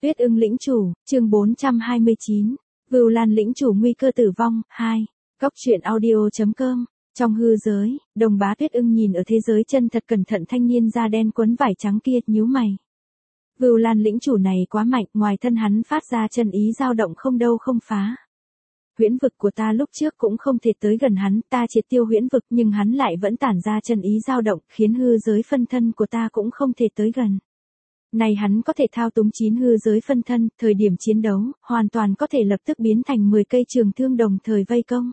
Tuyết Ưng lĩnh chủ, chương 429. Vưu Lan lĩnh chủ nguy cơ tử vong, 2. Góc truyện audio.com. Trong hư giới, Đồng Bá Tuyết Ưng nhìn ở thế giới chân thật cẩn thận thanh niên da đen quấn vải trắng kia, nhíu mày. Vưu Lan lĩnh chủ này quá mạnh, ngoài thân hắn phát ra chân ý dao động không đâu không phá. Huyễn vực của ta lúc trước cũng không thể tới gần hắn, ta triệt tiêu huyễn vực nhưng hắn lại vẫn tản ra chân ý dao động, khiến hư giới phân thân của ta cũng không thể tới gần. Này hắn có thể thao túng 9 hư giới phân thân, thời điểm chiến đấu, hoàn toàn có thể lập tức biến thành 10 cây trường thương đồng thời vây công.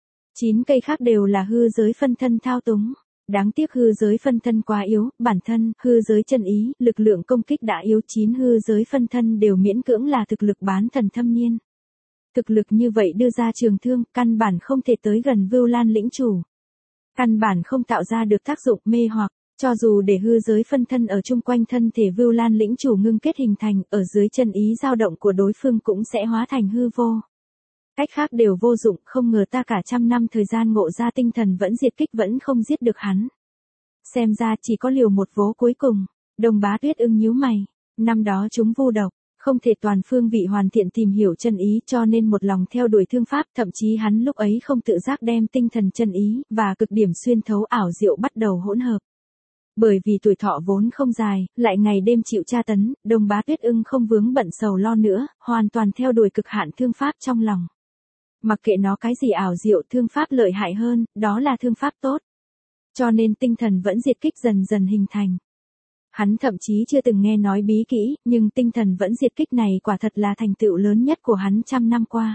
9 cây khác đều là hư giới phân thân thao túng. Đáng tiếc hư giới phân thân quá yếu, bản thân, hư giới chân ý, lực lượng công kích đã yếu, 9 hư giới phân thân đều miễn cưỡng là thực lực bán thần thâm niên. Thực lực như vậy đưa ra trường thương, căn bản không thể tới gần Vưu Lan lĩnh chủ. Căn bản không tạo ra được tác dụng mê hoặc. Cho dù để hư giới phân thân ở chung quanh thân thể Vưu Lan lĩnh chủ ngưng kết hình thành, ở dưới chân ý dao động của đối phương cũng sẽ hóa thành hư vô. Cách khác đều vô dụng, không ngờ ta cả trăm năm thời gian ngộ ra tinh thần vẫn diệt kích vẫn không giết được hắn. Xem ra chỉ có liều một vố cuối cùng. Đồng Bá Tuyết Ưng nhíu mày. Năm đó chúng vu độc, không thể toàn phương vị hoàn thiện tìm hiểu chân ý cho nên một lòng theo đuổi thương pháp, thậm chí hắn lúc ấy không tự giác đem tinh thần chân ý và cực điểm xuyên thấu ảo diệu bắt đầu hỗn hợp. Bởi vì tuổi thọ vốn không dài, lại ngày đêm chịu tra tấn, Đồng Bá Tuyết Ưng không vướng bận sầu lo nữa, hoàn toàn theo đuổi cực hạn thương pháp trong lòng. Mặc kệ nó cái gì ảo diệu, thương pháp lợi hại hơn, đó là thương pháp tốt. Cho nên tinh thần vẫn diệt kích dần dần hình thành. Hắn thậm chí chưa từng nghe nói bí kỹ, nhưng tinh thần vẫn diệt kích này quả thật là thành tựu lớn nhất của hắn trăm năm qua.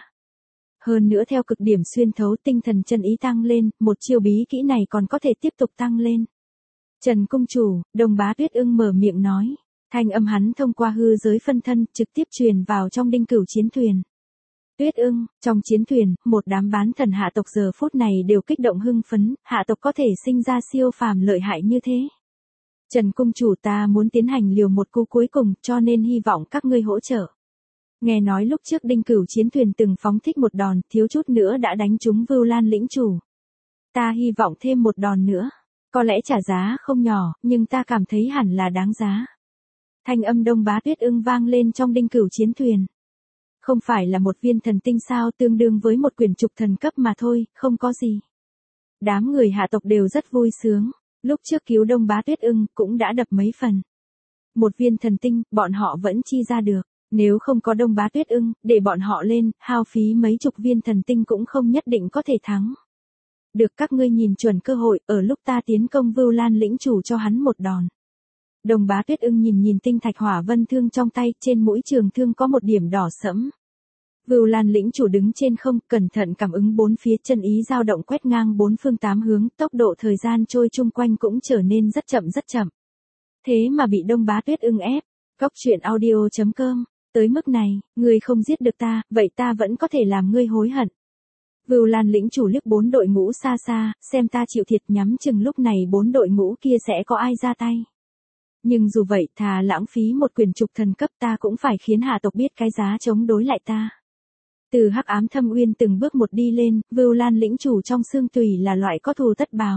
Hơn nữa theo cực điểm xuyên thấu tinh thần chân ý tăng lên, một chiêu bí kỹ này còn có thể tiếp tục tăng lên. Trần Cung Chủ, Đồng Bá Tuyết Ưng mở miệng nói. Thanh âm hắn thông qua hư giới phân thân, trực tiếp truyền vào trong đinh cửu chiến thuyền. Tuyết Ưng, trong chiến thuyền, một đám bán thần hạ tộc giờ phút này đều kích động hưng phấn, hạ tộc có thể sinh ra siêu phàm lợi hại như thế. Trần Cung Chủ, ta muốn tiến hành liều một cú cuối cùng, cho nên hy vọng các ngươi hỗ trợ. Nghe nói lúc trước đinh cửu chiến thuyền từng phóng thích một đòn, thiếu chút nữa đã đánh trúng Vưu Lan lĩnh chủ. Ta hy vọng thêm một đòn nữa. Có lẽ trả giá không nhỏ, nhưng ta cảm thấy hẳn là đáng giá. Thanh âm Đồng Bá Tuyết Ưng vang lên trong đinh cửu chiến thuyền. Không phải là một viên thần tinh sao, tương đương với một quyển trục thần cấp mà thôi, không có gì. Đám người hạ tộc đều rất vui sướng, lúc trước cứu Đồng Bá Tuyết Ưng cũng đã đập mấy phần. Một viên thần tinh, bọn họ vẫn chi ra được, nếu không có Đồng Bá Tuyết Ưng, để bọn họ lên, hao phí mấy chục viên thần tinh cũng không nhất định có thể thắng. Được, các ngươi nhìn chuẩn cơ hội, ở lúc ta tiến công Vưu Lan lĩnh chủ cho hắn một đòn. Đồng Bá Tuyết Ưng nhìn tinh thạch hỏa vân thương trong tay, trên mũi trường thương có một điểm đỏ sẫm. Vưu Lan lĩnh chủ đứng trên không, cẩn thận cảm ứng bốn phía, chân ý dao động quét ngang bốn phương tám hướng, tốc độ thời gian trôi chung quanh cũng trở nên rất chậm rất chậm. Thế mà bị Đồng Bá Tuyết Ưng ép. Góc truyện audio.com. Tới mức này, ngươi không giết được ta, vậy ta vẫn có thể làm ngươi hối hận. Vưu Lan lĩnh chủ liếc 4 đội ngũ xa xa, xem ta chịu thiệt, nhắm chừng lúc này 4 đội ngũ kia sẽ có ai ra tay. Nhưng dù vậy, thà lãng phí một quyền trục thần cấp, ta cũng phải khiến hạ tộc biết cái giá chống đối lại ta. Từ hắc ám thâm uyên từng bước một đi lên, Vưu Lan lĩnh chủ trong xương tùy là loại có thù tất báo.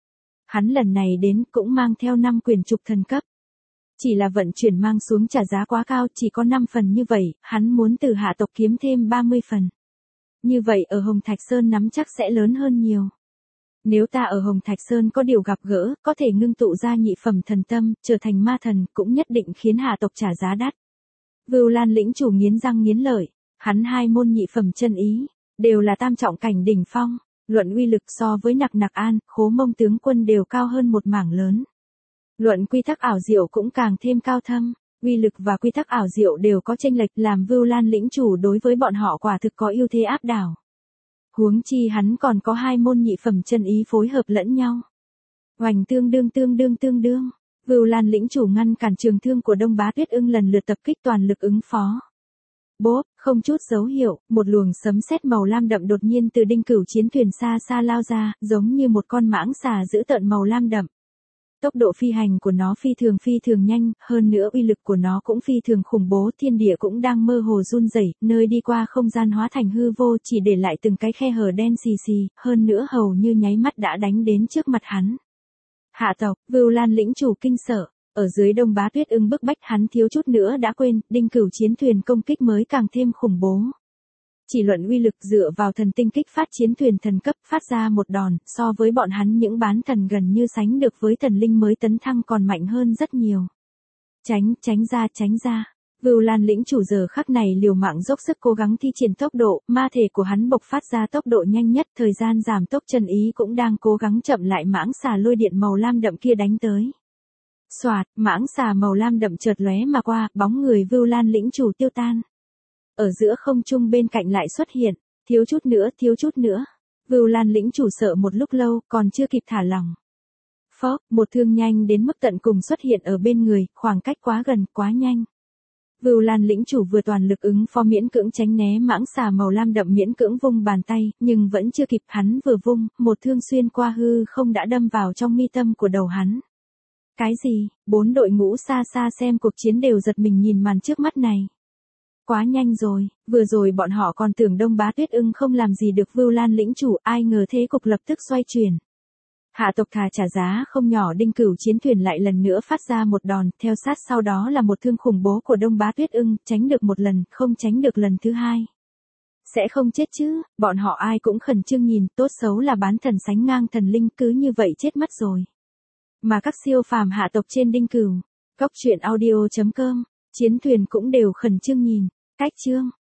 Hắn lần này đến cũng mang theo 5 quyền trục thần cấp. Chỉ là vận chuyển mang xuống trả giá quá cao, chỉ có 5 phần như vậy, hắn muốn từ hạ tộc kiếm thêm 30 phần. Như vậy ở Hồng Thạch Sơn nắm chắc sẽ lớn hơn nhiều. Nếu ta ở Hồng Thạch Sơn có điều gặp gỡ, có thể ngưng tụ ra nhị phẩm thần tâm, trở thành ma thần, cũng nhất định khiến hạ tộc trả giá đắt. Vưu Lan lĩnh chủ nghiến răng nghiến lợi, hắn 2 môn nhị phẩm chân ý, đều là tam trọng cảnh đỉnh phong, luận uy lực so với Nặc Nặc An, Khố Mông tướng quân đều cao hơn một mảng lớn. Luận quy tắc ảo diệu cũng càng thêm cao thâm. Uy lực và quy tắc ảo diệu đều có chênh lệch, làm Vưu Lan lĩnh chủ đối với bọn họ quả thực có ưu thế áp đảo. Huống chi hắn còn có 2 môn nhị phẩm chân ý phối hợp lẫn nhau. Oành tương đương. Vưu Lan lĩnh chủ ngăn cản trường thương của Đồng Bá Tuyết Ưng lần lượt tập kích, toàn lực ứng phó. Bốp, không chút dấu hiệu, một luồng sấm sét màu lam đậm đột nhiên từ đinh cửu chiến thuyền xa xa lao ra, giống như một con mãng xà dữ tợn màu lam đậm. Tốc độ phi hành của nó phi thường nhanh, hơn nữa uy lực của nó cũng phi thường khủng bố, thiên địa cũng đang mơ hồ run rẩy, nơi đi qua không gian hóa thành hư vô, chỉ để lại từng cái khe hở đen xì xì, hơn nữa hầu như nháy mắt đã đánh đến trước mặt hắn. Hạ tộc, Vưu Lan lĩnh chủ kinh sợ, Ở dưới Đông Bá Tuyết Ưng bức bách hắn thiếu chút nữa đã quên, Đinh Cửu chiến thuyền công kích mới càng thêm khủng bố. Chỉ luận uy lực dựa vào thần tinh kích phát chiến thuyền thần cấp phát ra một đòn, so với bọn hắn những bán thần gần như sánh được với thần linh mới tấn thăng còn mạnh hơn rất nhiều. Tránh ra. Vưu Lan lĩnh chủ giờ khắc này liều mạng dốc sức cố gắng thi triển tốc độ, ma thể của hắn bộc phát ra tốc độ nhanh nhất, thời gian giảm tốc chân ý cũng đang cố gắng chậm lại mãng xà lôi điện màu lam đậm kia đánh tới. Soạt, mãng xà màu lam đậm chợt lóe mà qua, bóng người Vưu Lan lĩnh chủ tiêu tan. Ở giữa không trung bên cạnh lại xuất hiện, thiếu chút nữa. Vưu Lan lĩnh chủ sợ một lúc lâu, còn chưa kịp thả lỏng. Phốc, một thương nhanh đến mức tận cùng xuất hiện ở bên người, khoảng cách quá gần, quá nhanh. Vưu Lan lĩnh chủ vừa toàn lực ứng phó miễn cưỡng tránh né mãng xà màu lam đậm miễn cưỡng vung bàn tay, nhưng vẫn chưa kịp hắn vừa vung, một thương xuyên qua hư không đã đâm vào trong mi tâm của đầu hắn. Cái gì? 4 đội ngũ xa xa xem cuộc chiến đều giật mình nhìn màn trước mắt này. Quá nhanh rồi, vừa rồi bọn họ còn tưởng Đông Bá Tuyết Ưng không làm gì được Vưu Lan lĩnh chủ, ai ngờ thế cục lập tức xoay chuyển. Hạ tộc thà trả giá không nhỏ, Đinh Cửu chiến thuyền lại lần nữa phát ra một đòn, theo sát sau đó là một thương khủng bố của Đông Bá Tuyết Ưng, tránh được một lần, không tránh được lần thứ hai. Sẽ không chết chứ, bọn họ ai cũng khẩn trương nhìn, tốt xấu là bán thần sánh ngang thần linh, cứ như vậy chết mất rồi. Mà các siêu phàm hạ tộc trên Đinh Cửu, Cốc truyện audio.com, chiến thuyền cũng đều khẩn trương nhìn. Cách chương